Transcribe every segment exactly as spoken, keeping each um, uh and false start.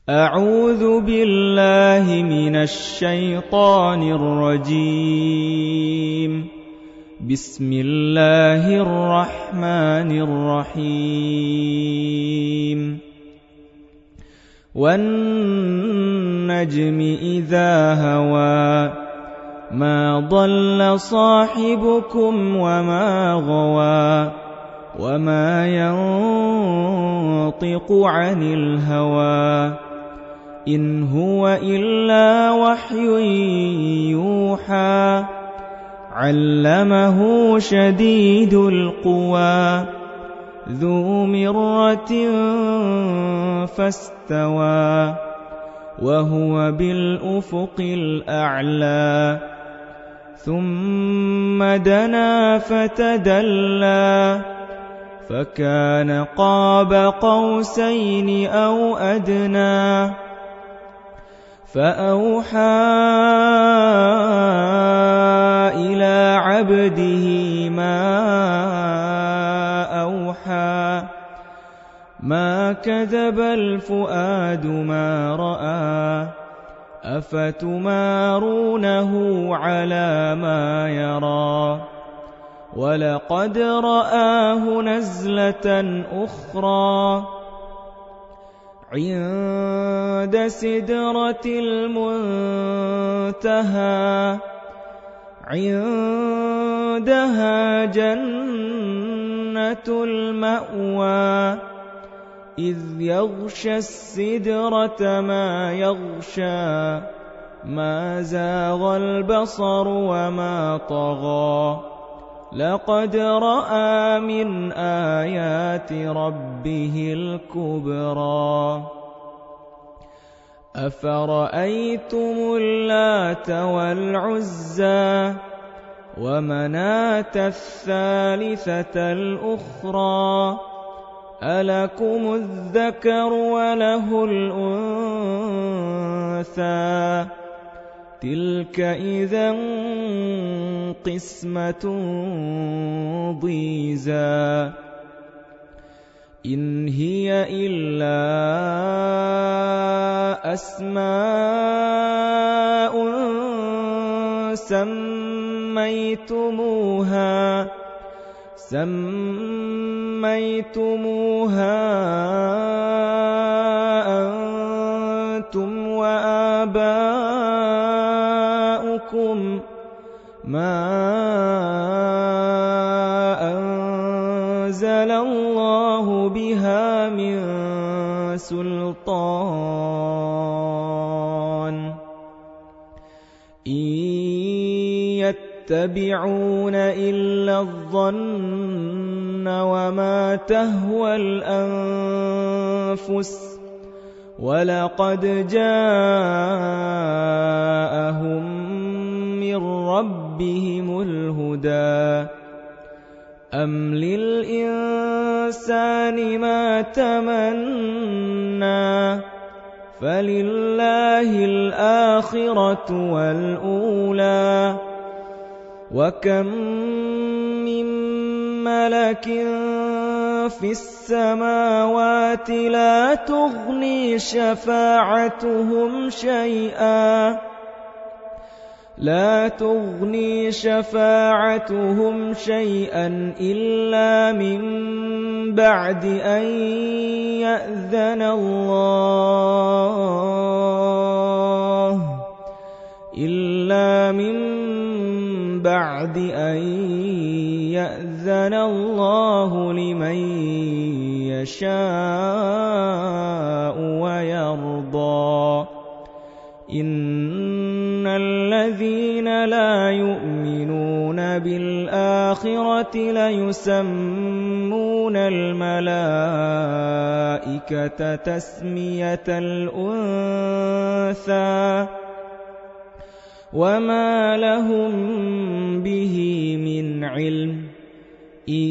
أعوذ بالله من الشيطان الرجيم. بسم الله الرحمن الرحيم. والنجم إذا هوى ما ضل صاحبكم وما غوى وما ينطق عن الهوى إن هو إلا وحي يوحى علمه شديد القوى ذو مرة فاستوى وهو بالأفق الأعلى ثم دنا فتدلى فكان قاب قوسين أو أدنى فأوحى إلى عبده ما أوحى ما كذب الفؤاد ما رأى أفتمارونه على ما يرى ولقد رآه نزلة أخرى عند سدرة المنتهى عندها جنة المأوى إذ يغشى السدرة ما يغشى ما زاغ البصر وما طغى لقد رأى من آيات ربه الكبرى أفرأيتم اللات والعزى ومناة الثالثة الأخرى ألكم الذكر وله الأنثى تلك إذا قسمة ضيزى إن هي إلا أسماء سميتموها سميتموها أنتم وآباؤكم ما أنزل الله بها من سلطان إن يتبعون إلا الظن وما تهوى الأنفس ولقد جاءهم من ربهم الهدى أم للإنسان ما تمنى فلله الآخرة والأولى وكم من ملك في السماوات لا تغني شفاعتهم شيئا لا تغني شفاعتهم شيئا إلا من بعد أن يأذن الله إلا من بعد أن يأذن الله لمن يشاء ويرضى إن الذين لا يؤمنون بالآخرة ليسمون الملائكة تسمية الأنثى وما لهم به من علم إن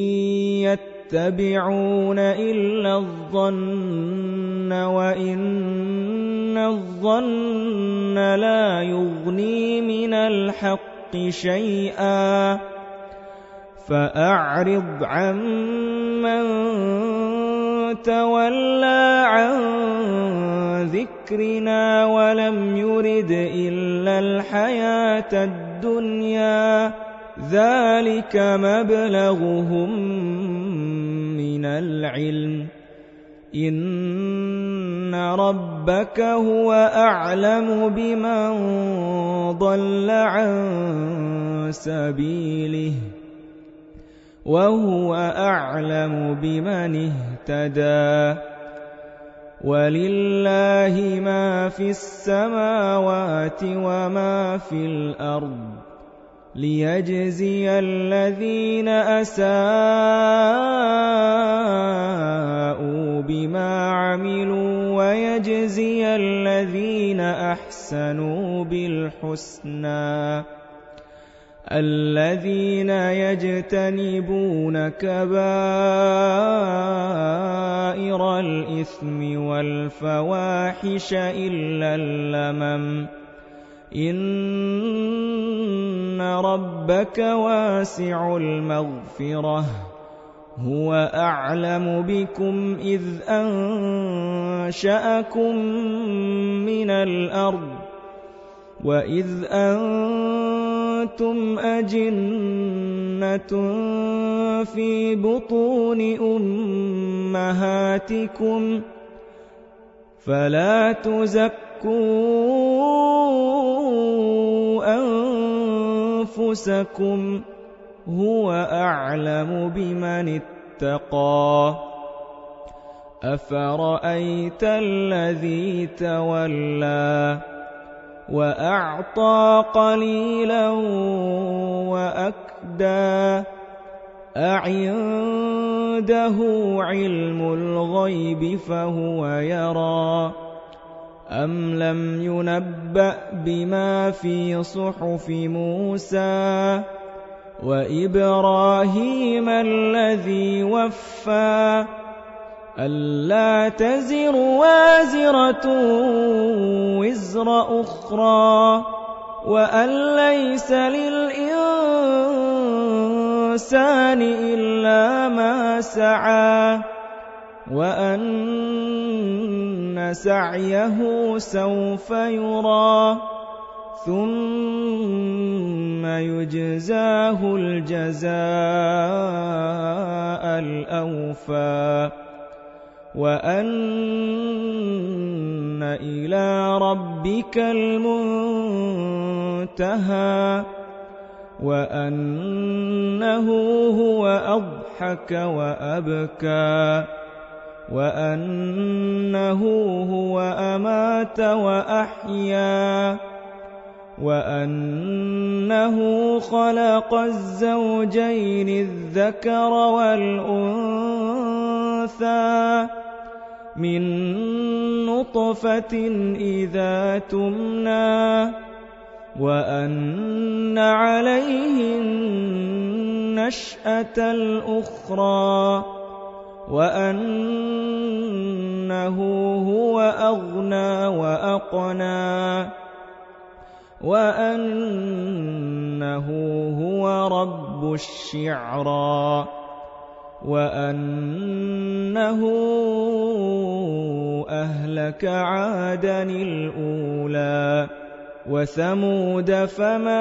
يتبعون إلا الظن وإن الظن لا يغني من الحق شيئا فأعرض عمن تولى عن ذكرنا ولم يرد إلا الحياة الدنيا ذلك مبلغهم من العلم إن ربك هو أعلم بمن ضل عن سبيله وهو أعلم بمن اهتدى ولله ما في السماوات وما في الأرض ليجزي الذين أساءوا بما عملوا ويجزي الذين أحسنوا بالحسنى الذين يجتنبون كبائر الإثم والفواحش إلا اللمم إن ربك واسع المغفرة هو أعلم بكم إذ أنشأكم من الأرض وإذ أنتم أجنة في بطون أمهاتكم فلا تزكوا أنفسكم هو أعلم بمن اتقى أفرأيت الذي تولى وأعطى قليلا وأكدى أعنده علم الغيب فهو يرى أم لم ينبأ بما في صحف موسى وإبراهيم الذي وفى ألا تزر وازرة وزر أخرى وأن ليس للإنسان إلا ما سعى وأن سعيه سوف يرى ثم يجزاه الجزاء الأوفى وأن إلى ربك المنتهى وأنه هو أضحك وأبكى وأنه هو أمات وأحيا وأنه خلق الزوجين الذكر والأنثى من نطفة إذا تمنى وأن عليه النشأة الأخرى وأنه هو أغنى وأقنى وأنه هو رب الشعرى وأنه أهلك عادا الأولى وثمود فما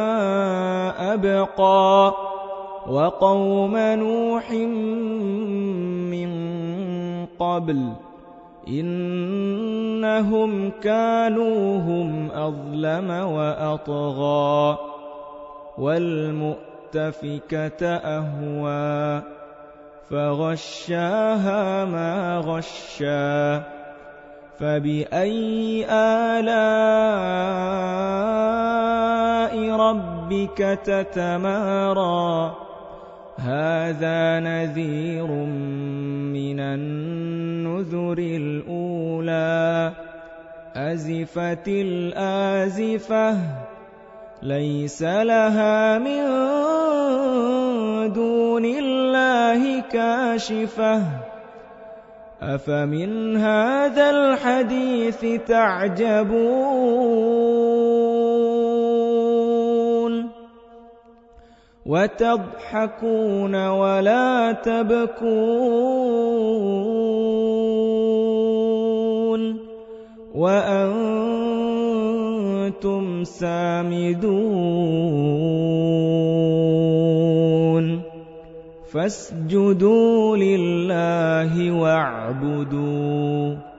أبقى وقوم نوح من قبل إنهم كانوا هم أظلم وأطغى والمؤتفكة أهوى فغشاها ما غشى فبأي آلاء ربك تتمارى هذا نذير من النذر الأولى أزفت الآزفة ليس لها من دون الله كاشفة أفمن هذا الحديث تعجبون وتضحكون ولا تبكون وأنتم سامدون فاسجدوا لله واعبدوا